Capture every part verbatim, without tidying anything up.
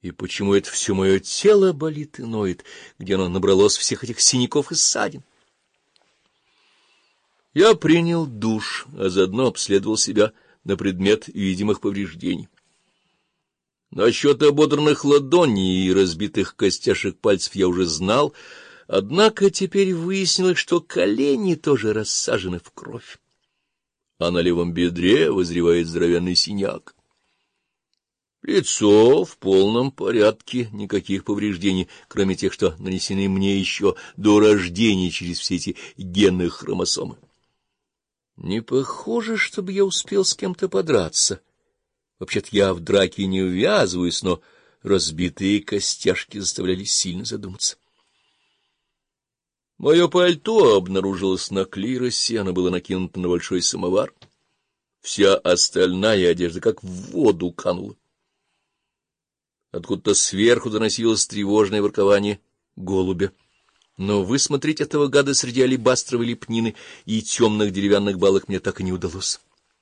И почему это все мое тело болит и ноет, где оно набралось всех этих синяков и ссадин? Я принял душ, а заодно обследовал себя на предмет видимых повреждений. Насчет ободранных ладоней и разбитых костяшек пальцев я уже знал, однако теперь выяснилось, что колени тоже рассажены в кровь, а на левом бедре вызревает здоровенный синяк. Лицо в полном порядке, никаких повреждений, кроме тех, что нанесены мне еще до рождения через все эти генные хромосомы. Не похоже, чтобы я успел с кем-то подраться. Вообще-то я в драке не ввязываюсь, но разбитые костяшки заставляли сильно задуматься. Мое пальто обнаружилось на клиросе, оно было накинуто на большой самовар. Вся остальная одежда как в воду канула. Откуда-то сверху доносилось тревожное воркование голубя. Но высмотреть этого гада среди алебастровой лепнины и темных деревянных балок мне так и не удалось.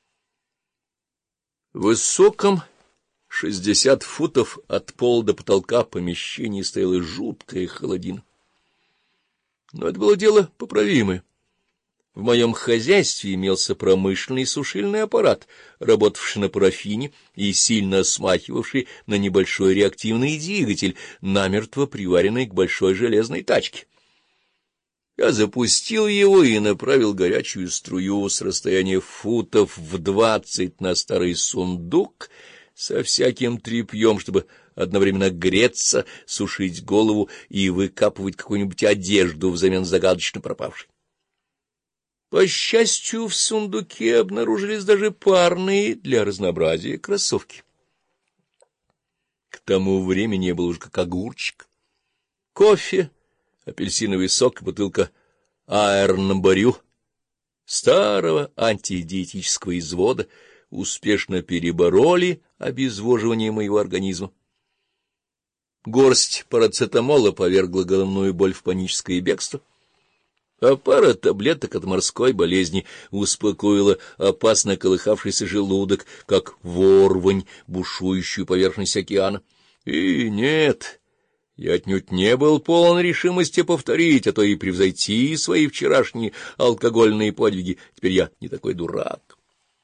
В высоком шестьдесят футов от пола до потолка помещении стояла жуткая холодина. Но это было дело поправимое. В моем хозяйстве имелся промышленный сушильный аппарат, работавший на парафине и сильно смахивавший на небольшой реактивный двигатель, намертво приваренный к большой железной тачке. Я запустил его и направил горячую струю с расстояния футов в двадцать на старый сундук со всяким тряпьем, чтобы одновременно греться, сушить голову и выкапывать какую-нибудь одежду взамен загадочно пропавшей. По счастью, в сундуке обнаружились даже парные для разнообразия кроссовки. К тому времени я был уже как огурчик. Кофе, апельсиновый сок и бутылка аэрнобарю старого антидиетического извода успешно перебороли обезвоживание моего организма. Горсть парацетамола повергла головную боль в паническое бегство, а пара таблеток от морской болезни успокоила опасно колыхавшийся желудок, как ворвань, бушующую поверхность океана. И нет, я отнюдь не был полон решимости повторить, а то и превзойти свои вчерашние алкогольные подвиги. Теперь я не такой дурак.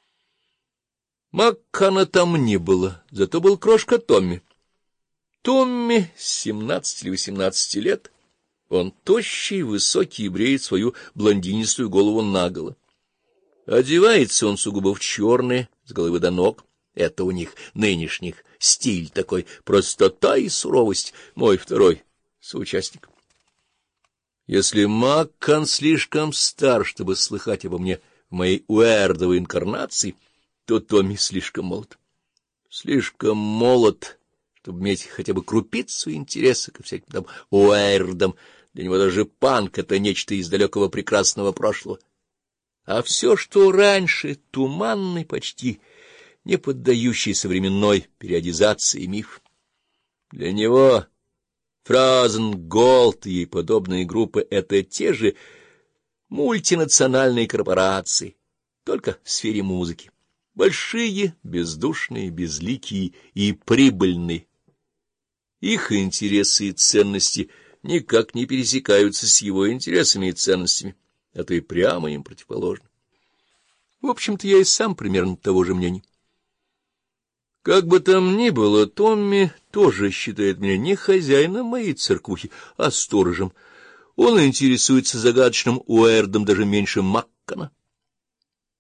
Маккана там не было, зато был крошка Томми. Томми с семнадцати или восемнадцати лет. Он тощий, высокий и бреет свою блондинистую голову наголо. Одевается он сугубо в черное, с головы до ног. Это у них, нынешних, стиль такой, простота и суровость. Мой второй соучастник. Если Маккан слишком стар, чтобы слыхать обо мне в моей уэрдовой инкарнации, то Томми слишком молод. Слишком молод, чтобы иметь хотя бы крупицу интереса ко всяким там уэрдам. Для него даже панк — это нечто из далекого прекрасного прошлого. А все, что раньше, туманный почти, не поддающий современной периодизации миф. Для него Фразенголд и ей подобные группы — это те же мультинациональные корпорации, только в сфере музыки. Большие, бездушные, безликие и прибыльные. Их интересы и ценности никак не пересекаются с его интересами и ценностями, а то и прямо им противоположны. В общем-то, я и сам примерно того же мнения. Как бы там ни было, Томми тоже считает меня не хозяином моей церквухи, а сторожем. Он интересуется загадочным уэрдом даже меньше Маккана.